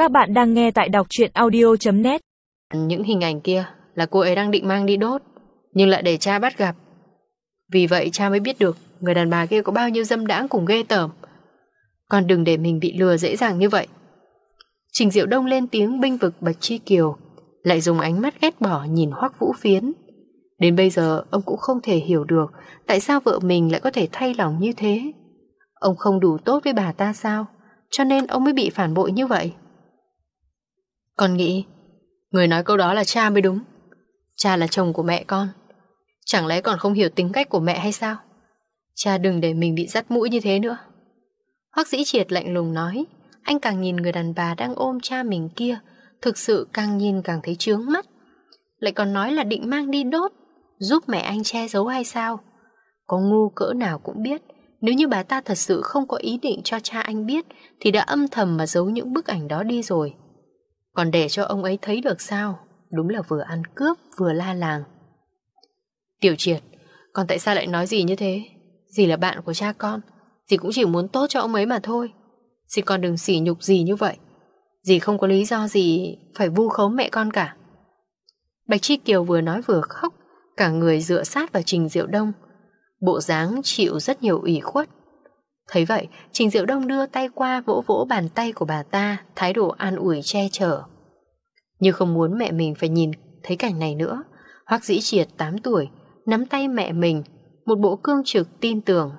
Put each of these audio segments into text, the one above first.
Các bạn đang nghe tại đọc truyện audio.net. Những hình ảnh kia là cô ấy đang định mang đi đốt, nhưng lại để cha bắt gặp. Vì vậy cha mới biết được người đàn bà kia có bao nhiêu dâm đãng cùng ghê tởm. Con đừng để mình bị lừa dễ dàng như vậy. Trình Diệu Đông lên tiếng bênh vực Bạch Chi Kiều, lại dùng ánh mắt ghét bỏ nhìn Hoắc Vũ Phiến. Đến bây giờ ông cũng không thể hiểu được tại sao vợ mình lại có thể thay lòng như thế. Ông không đủ tốt với bà ta sao, cho nên ông mới bị phản bội như vậy. Con nghĩ người nói câu đó là cha mới đúng. Cha là chồng của mẹ con, chẳng lẽ còn không hiểu tính cách của mẹ hay sao? Cha đừng để mình bị dắt mũi như thế nữa. Hoắc Dĩ Triệt lạnh lùng nói. Anh càng nhìn người đàn bà đang ôm cha mình kia, thực sự càng nhìn càng thấy chướng mắt. Lại còn nói là định mang đi đốt, giúp mẹ anh che giấu hay sao? Có ngu cỡ nào cũng biết, nếu như bà ta thật sự không có ý định cho cha anh biết thì đã âm thầm mà giấu những bức ảnh đó đi rồi. Còn để cho ông ấy thấy được sao? Đúng là vừa ăn cướp vừa la làng. Tiểu Triệt, con tại sao lại nói gì như thế? Dì là bạn của cha con, dì cũng chỉ muốn tốt cho ông ấy mà thôi. Dì con đừng sỉ nhục dì như vậy. Dì không có lý do gì phải vu khống mẹ con cả. Bạch Chi Kiều vừa nói vừa khóc, cả người dựa sát vào Trình Diệu Đông, bộ dáng chịu rất nhiều ủy khuất. Thấy vậy, Trình Diệu Đông đưa tay qua vỗ vỗ bàn tay của bà ta, thái độ an ủi che chở. Nhưng không muốn mẹ mình phải nhìn thấy cảnh này nữa, Hoắc Dĩ Triệt 8 tuổi nắm tay mẹ mình, một bộ cương trực tin tưởng.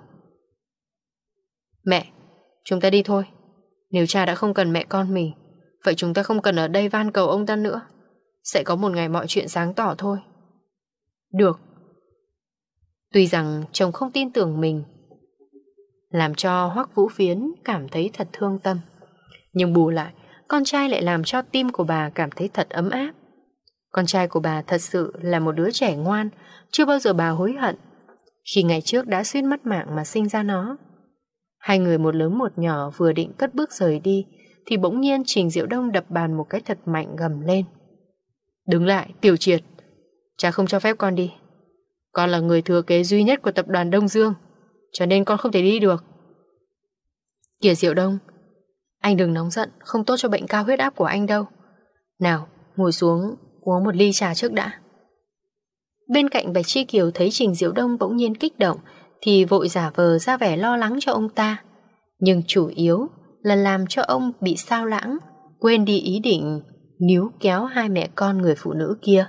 Mẹ, chúng ta đi thôi. Nếu cha đã không cần mẹ con mình, vậy chúng ta không cần ở đây van cầu ông ta nữa. Sẽ có một ngày mọi chuyện sáng tỏ thôi. Được. Tuy rằng chồng không tin tưởng mình, làm cho Hoắc Vũ Phiến cảm thấy thật thương tâm, nhưng bù lại, con trai lại làm cho tim của bà cảm thấy thật ấm áp. Con trai của bà thật sự là một đứa trẻ ngoan, chưa bao giờ bà hối hận khi ngày trước đã suýt mất mạng mà sinh ra nó. Hai người một lớn một nhỏ vừa định cất bước rời đi thì bỗng nhiên Trình Diệu Đông đập bàn một cái thật mạnh, gầm lên. Đứng lại, Tiểu Triệt. Cha không cho phép con đi. Con là người thừa kế duy nhất của tập đoàn Đông Dương, cho nên con không thể đi được. Kìa Diệu Đông, anh đừng nóng giận, không tốt cho bệnh cao huyết áp của anh đâu. Nào, ngồi xuống uống một ly trà trước đã. Bên cạnh Bạch Chi Kiều thấy Trình Diệu Đông bỗng nhiên kích động thì vội giả vờ ra vẻ lo lắng cho ông ta, nhưng chủ yếu là làm cho ông bị sao lãng, quên đi ý định níu kéo hai mẹ con người phụ nữ kia.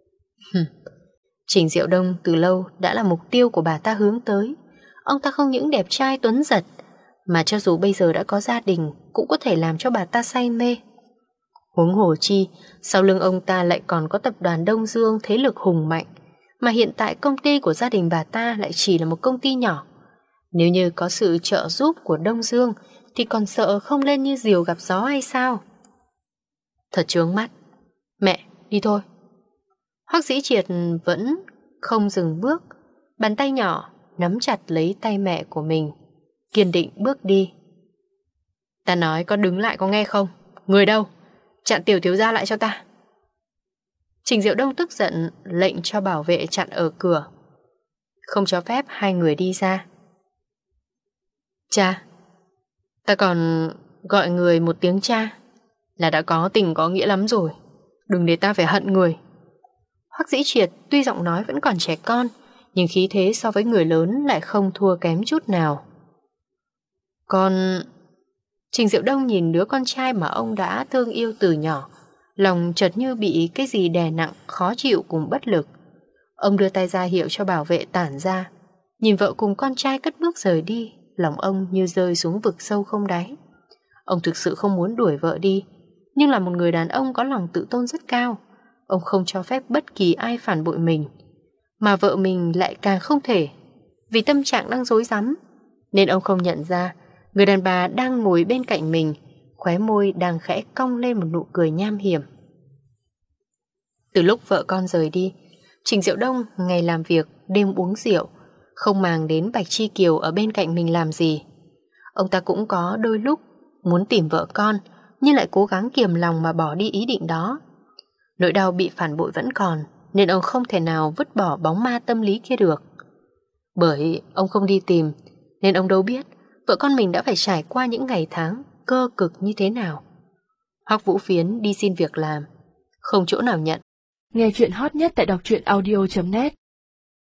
Trình Diệu Đông từ lâu đã là mục tiêu của bà ta hướng tới. Ông ta không những đẹp trai tuấn giật, mà cho dù bây giờ đã có gia đình cũng có thể làm cho bà ta say mê. Huống hồ chi, sau lưng ông ta lại còn có tập đoàn Đông Dương thế lực hùng mạnh, mà hiện tại công ty của gia đình bà ta lại chỉ là một công ty nhỏ. Nếu như có sự trợ giúp của Đông Dương thì còn sợ không lên như diều gặp gió hay sao? Thật chướng mắt. Mẹ, đi thôi. Hoắc Dĩ Triệt vẫn không dừng bước, bàn tay nhỏ nắm chặt lấy tay mẹ của mình, kiên định bước đi. Ta nói con đứng lại có nghe không? Người đâu? Chặn tiểu thiếu gia lại cho ta. Trình Diệu Đông tức giận lệnh cho bảo vệ chặn ở cửa, không cho phép hai người đi ra. Cha, ta còn gọi người một tiếng cha là đã có tình có nghĩa lắm rồi. Đừng để ta phải hận người. Hoắc Dĩ Triệt tuy giọng nói vẫn còn trẻ con, nhưng khí thế so với người lớn lại không thua kém chút nào. Con... Trình Diệu Đông nhìn đứa con trai mà ông đã thương yêu từ nhỏ, lòng chợt như bị cái gì đè nặng, khó chịu cùng bất lực. Ông đưa tay ra hiệu cho bảo vệ tản ra. Nhìn vợ cùng con trai cất bước rời đi, lòng ông như rơi xuống vực sâu không đáy. Ông thực sự không muốn đuổi vợ đi, nhưng là một người đàn ông có lòng tự tôn rất cao. Ông không cho phép bất kỳ ai phản bội mình, mà vợ mình lại càng không thể. Vì tâm trạng đang rối rắm, nên ông không nhận ra người đàn bà đang ngồi bên cạnh mình, khóe môi đang khẽ cong lên một nụ cười nham hiểm. Từ lúc vợ con rời đi, Trình Diệu Đông ngày làm việc, đêm uống rượu, không màng đến Bạch Chi Kiều ở bên cạnh mình làm gì. Ông ta cũng có đôi lúc muốn tìm vợ con, nhưng lại cố gắng kiềm lòng mà bỏ đi ý định đó. Nỗi đau bị phản bội vẫn còn, nên ông không thể nào vứt bỏ bóng ma tâm lý kia được. Bởi ông không đi tìm, nên ông đâu biết vợ con mình đã phải trải qua những ngày tháng cơ cực như thế nào. Hoắc Vũ Phiến đi xin việc làm, không chỗ nào nhận. Nghe chuyện hot nhất tại đọc truyện audio.net